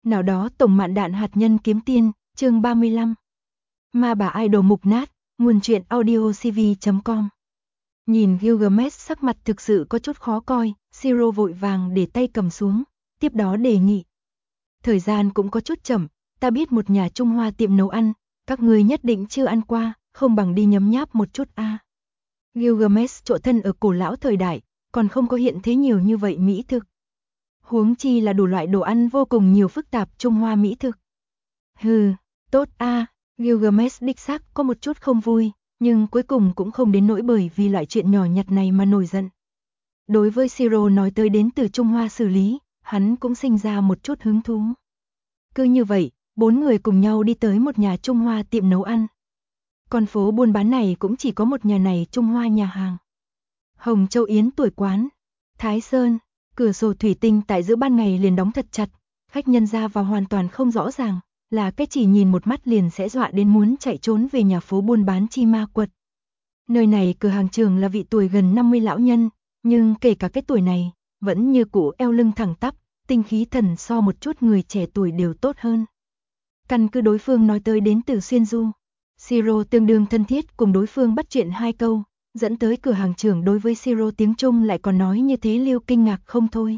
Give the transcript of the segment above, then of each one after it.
Nào đó tổng mạn đạn hạt nhân kiếm tiên, chương 35. Ma bà idol mục nát, nguồn truyện audiocv.com. Nhìn Gilgamesh sắc mặt thực sự có chút khó coi, Siro vội vàng để tay cầm xuống, tiếp đó đề nghị. Thời gian cũng có chút chậm, ta biết một nhà Trung Hoa tiệm nấu ăn, các ngươi nhất định chưa ăn qua, không bằng đi nhấm nháp một chút a. Gilgamesh trộ thân ở cổ lão thời đại, còn không có hiện thế nhiều như vậy mỹ thực. Huống chi là đủ loại đồ ăn vô cùng nhiều phức tạp Trung Hoa mỹ thực. Hừ, tốt a. Gilgamesh đích xác có một chút không vui, nhưng cuối cùng cũng không đến nỗi bởi vì loại chuyện nhỏ nhặt này mà nổi giận. Đối với Siro nói tới đến từ Trung Hoa xử lý, hắn cũng sinh ra một chút hứng thú. Cứ như vậy, 4 người cùng nhau đi tới một nhà Trung Hoa tiệm nấu ăn. Con phố buôn bán này cũng chỉ có một nhà này Trung Hoa nhà hàng. Hồng Châu Yến tuổi quán, Thái Sơn, cửa sổ thủy tinh tại giữa ban ngày liền đóng thật chặt, khách nhân ra vào hoàn toàn không rõ ràng, là cái chỉ nhìn một mắt liền sẽ dọa đến muốn chạy trốn về nhà phố buôn bán chi ma quật. Nơi này cửa hàng trường là vị tuổi gần 50 lão nhân, nhưng kể cả cái tuổi này, vẫn như cũ eo lưng thẳng tắp, tinh khí thần so một chút người trẻ tuổi đều tốt hơn. Căn cứ đối phương nói tới đến từ xuyên du, Siro tương đương thân thiết cùng đối phương bắt chuyện 2 câu, dẫn tới cửa hàng trưởng đối với Siro tiếng Trung lại còn nói như thế Liêu kinh ngạc không thôi.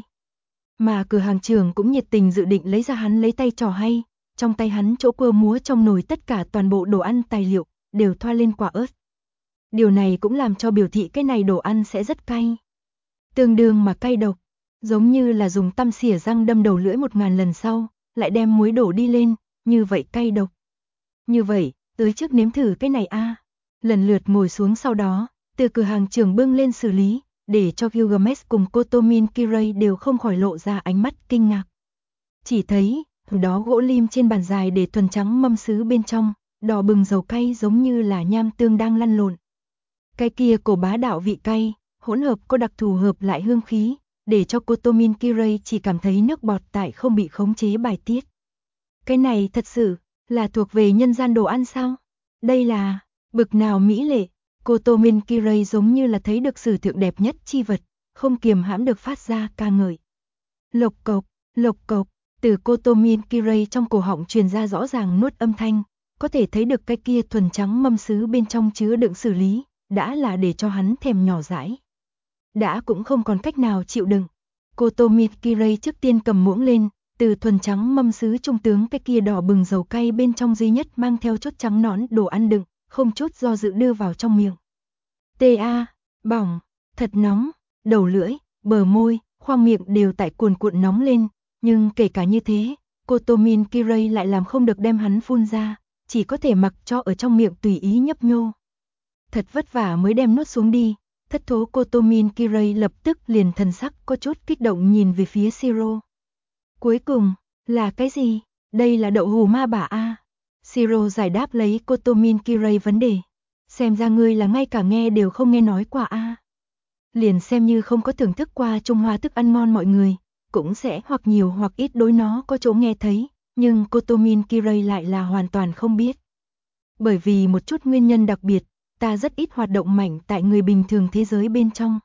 Mà cửa hàng trưởng cũng nhiệt tình dự định lấy ra hắn lấy tay trò hay, trong tay hắn chỗ quơ múa trong nồi tất cả toàn bộ đồ ăn tài liệu, đều thoa lên quả ớt. Điều này cũng làm cho biểu thị cái này đồ ăn sẽ rất cay. Tương đương mà cay độc, giống như là dùng tăm xỉa răng đâm đầu lưỡi 1000 lần sau, lại đem muối đổ đi lên, như vậy cay độc. Như vậy, tới trước nếm thử cái này a. Lần lượt ngồi xuống sau đó, từ cửa hàng trưởng bưng lên xử lý, để cho Gilgamesh cùng Kotomin Kirei đều không khỏi lộ ra ánh mắt kinh ngạc. Chỉ thấy, đó gỗ lim trên bàn dài để thuần trắng mâm sứ bên trong, đỏ bừng dầu cay giống như là nham tương đang lăn lộn. Cái kia cổ bá đạo vị cay, hỗn hợp có đặc thù hợp lại hương khí, để cho Kotomin Kirei chỉ cảm thấy nước bọt tại không bị khống chế bài tiết. Cái này thật sự là thuộc về nhân gian đồ ăn sao? Đây là bực nào mỹ lệ? Kotomin Kirei giống như là thấy được sử thượng đẹp nhất chi vật, không kiềm hãm được phát ra ca ngợi. Lộc cộc, từ Kotomin Kirei trong cổ họng truyền ra rõ ràng nuốt âm thanh, có thể thấy được cái kia thuần trắng mâm sứ bên trong chứa đựng xử lý, đã là để cho hắn thèm nhỏ dãi. Đã cũng không còn cách nào chịu đựng. Kotomin Kirei trước tiên cầm muỗng lên, từ thuần trắng mâm sứ trung tướng cái kia đỏ bừng dầu cay bên trong duy nhất mang theo chút trắng nõn đồ ăn đựng, không chút do dự đưa vào trong miệng. Ta, bỏng, thật nóng, đầu lưỡi, bờ môi, khoang miệng đều tại cuồn cuộn nóng lên, nhưng kể cả như thế, Kotomin Kirei lại làm không được đem hắn phun ra, chỉ có thể mặc cho ở trong miệng tùy ý nhấp nhô. Thật vất vả mới đem nuốt xuống đi, thất thố Kotomin Kirei lập tức liền thần sắc có chút kích động nhìn về phía Siro. Cuối cùng, là cái gì? Đây là đậu hù ma bả a. Siro giải đáp lấy Kotomin Kirei vấn đề. Xem ra ngươi là ngay cả nghe đều không nghe nói qua a. Liền xem như không có thưởng thức qua Trung Hoa thức ăn ngon mọi người, cũng sẽ hoặc nhiều hoặc ít đối nó có chỗ nghe thấy, nhưng Kotomin Kirei lại là hoàn toàn không biết. Bởi vì một chút nguyên nhân đặc biệt, ta rất ít hoạt động mạnh tại người bình thường thế giới bên trong.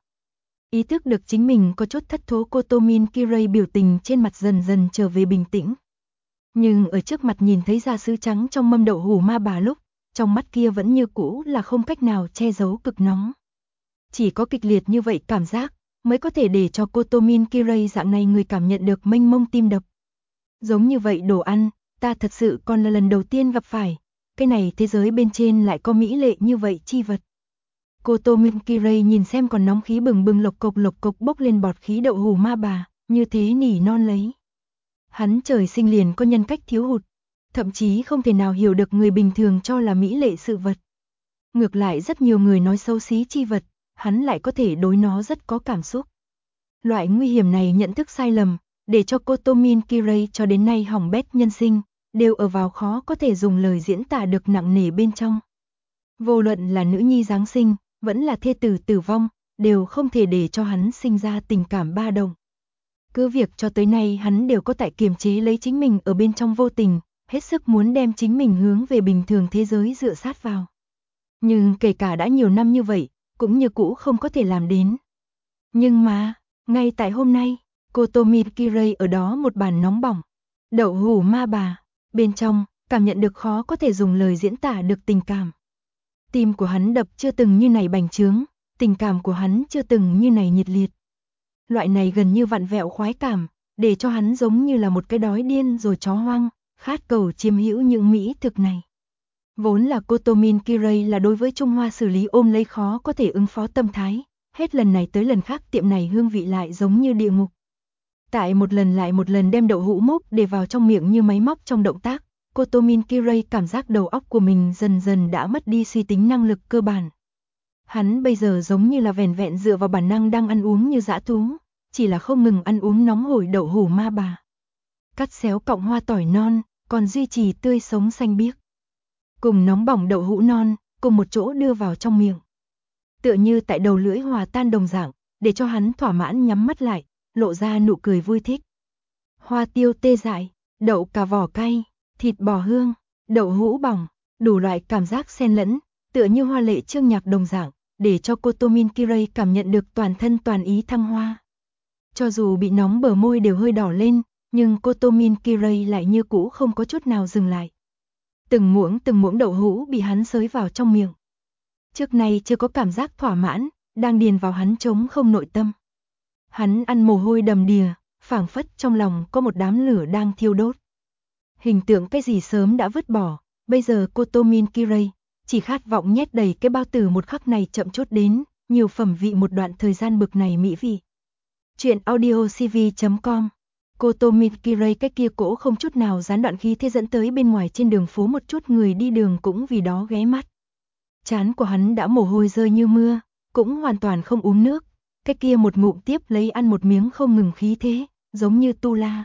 Ý thức được chính mình có chút thất thố Kotomin Kirei biểu tình trên mặt dần dần trở về bình tĩnh. Nhưng ở trước mặt nhìn thấy ra sứ trắng trong mâm đậu hù ma bà lúc, trong mắt kia vẫn như cũ là không cách nào che giấu cực nóng. Chỉ có kịch liệt như vậy cảm giác, mới có thể để cho Kotomin Kirei dạng này người cảm nhận được mênh mông tim đập. Giống như vậy đồ ăn, ta thật sự còn là lần đầu tiên gặp phải, cái này thế giới bên trên lại có mỹ lệ như vậy chi vật. Kotomin Kirei nhìn xem còn nóng khí bừng bừng lộc cộc bốc lên bọt khí đậu hù ma bà, như thế nỉ non lấy. Hắn trời sinh liền có nhân cách thiếu hụt, thậm chí không thể nào hiểu được người bình thường cho là mỹ lệ sự vật. Ngược lại rất nhiều người nói xấu xí chi vật, hắn lại có thể đối nó rất có cảm xúc. Loại nguy hiểm này nhận thức sai lầm, để cho Kotomin Kirei cho đến nay hỏng bét nhân sinh, đều ở vào khó có thể dùng lời diễn tả được nặng nề bên trong. Vô luận là nữ nhi giáng sinh, vẫn là thê tử tử vong, đều không thể để cho hắn sinh ra tình cảm ba động. Cứ việc cho tới nay hắn đều có tại kiềm chế lấy chính mình ở bên trong vô tình, hết sức muốn đem chính mình hướng về bình thường thế giới dựa sát vào. Nhưng kể cả đã nhiều năm như vậy, cũng như cũ không có thể làm đến. Nhưng mà, ngay tại hôm nay, Kotomin Kirei ở đó một bàn nóng bỏng. Đậu hũ ma bà. Bên trong, cảm nhận được khó có thể dùng lời diễn tả được tình cảm. Tim của hắn đập chưa từng như này bành trướng, tình cảm của hắn chưa từng như này nhiệt liệt. Loại này gần như vặn vẹo khoái cảm, để cho hắn giống như là một cái đói điên rồi chó hoang, khát cầu chiếm hữu những mỹ thực này. Vốn là Kotomin Kirei là đối với Trung Hoa xử lý ôm lấy khó có thể ứng phó tâm thái, hết lần này tới lần khác tiệm này hương vị lại giống như địa ngục. Tại một lần lại một lần đem đậu hũ múc để vào trong miệng như máy móc trong động tác, Kotomin Kirei cảm giác đầu óc của mình dần dần đã mất đi suy tính năng lực cơ bản. Hắn bây giờ giống như là vẻn vẹn dựa vào bản năng đang ăn uống như dã thú, chỉ là không ngừng ăn uống nóng hổi đậu hũ ma bà. Cắt xéo cọng hoa tỏi non, còn duy trì tươi sống xanh biếc. Cùng nóng bỏng đậu hũ non, cùng một chỗ đưa vào trong miệng. Tựa như tại đầu lưỡi hòa tan đồng dạng, để cho hắn thỏa mãn nhắm mắt lại, lộ ra nụ cười vui thích. Hoa tiêu tê dại, đậu cà vỏ cay, thịt bò hương, đậu hũ bỏng, đủ loại cảm giác xen lẫn, tựa như hoa lệ chương nhạc đồng dạng, để cho Kotomin Kirei cảm nhận được toàn thân toàn ý thăng hoa. Cho dù bị nóng bờ môi đều hơi đỏ lên, nhưng Kotomin Kirei lại như cũ không có chút nào dừng lại. Từng muỗng đậu hũ bị hắn xới vào trong miệng. Trước nay chưa có cảm giác thỏa mãn, đang điền vào hắn trống không nội tâm. Hắn ăn mồ hôi đầm đìa, phảng phất trong lòng có một đám lửa đang thiêu đốt. Hình tượng cái gì sớm đã vứt bỏ, bây giờ Kotomin Kirei chỉ khát vọng nhét đầy cái bao tử một khắc này chậm chốt đến, nhiều phẩm vị một đoạn thời gian bực này mỹ vị. Chuyện audio cv.com. Kotomin Kirei cái kia cỗ không chút nào gián đoạn khí thế dẫn tới bên ngoài trên đường phố một chút người đi đường cũng vì đó ghé mắt. Trán của hắn đã mồ hôi rơi như mưa, cũng hoàn toàn không uống nước. Cái kia một ngụm tiếp lấy ăn một miếng không ngừng khí thế, giống như tu la.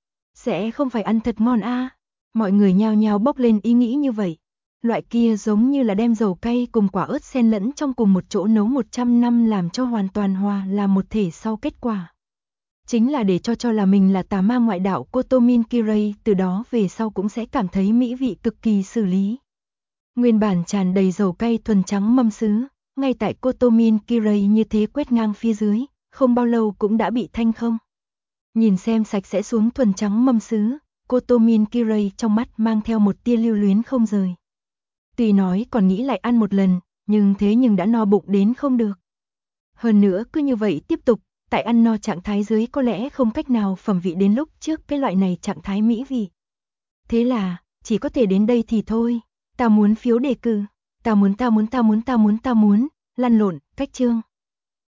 Sẽ không phải ăn thật ngon a? Mọi người nhao nhao bốc lên ý nghĩ như vậy. Loại kia giống như là đem dầu cay cùng quả ớt xen lẫn trong cùng một chỗ nấu 100 năm làm cho hoàn toàn hòa là một thể sau kết quả. Chính là để cho là mình là tà ma ngoại đạo Kotomin Kirei từ đó về sau cũng sẽ cảm thấy mỹ vị cực kỳ xử lý. Nguyên bản tràn đầy dầu cay thuần trắng mâm sứ, ngay tại Kotomin Kirei như thế quét ngang phía dưới, không bao lâu cũng đã bị thanh không. Nhìn xem sạch sẽ xuống thuần trắng mâm sứ, Kotomin Kirei trong mắt mang theo một tia lưu luyến không rời. Tuy nói còn nghĩ lại ăn một lần, nhưng đã no bụng đến không được. Hơn nữa cứ như vậy tiếp tục, tại ăn no trạng thái dưới có lẽ không cách nào phẩm vị đến lúc trước cái loại này trạng thái mỹ vị. Thế là, chỉ có thể đến đây thì thôi, ta muốn phiếu đề cử, ta muốn, lăn lộn, cách chương.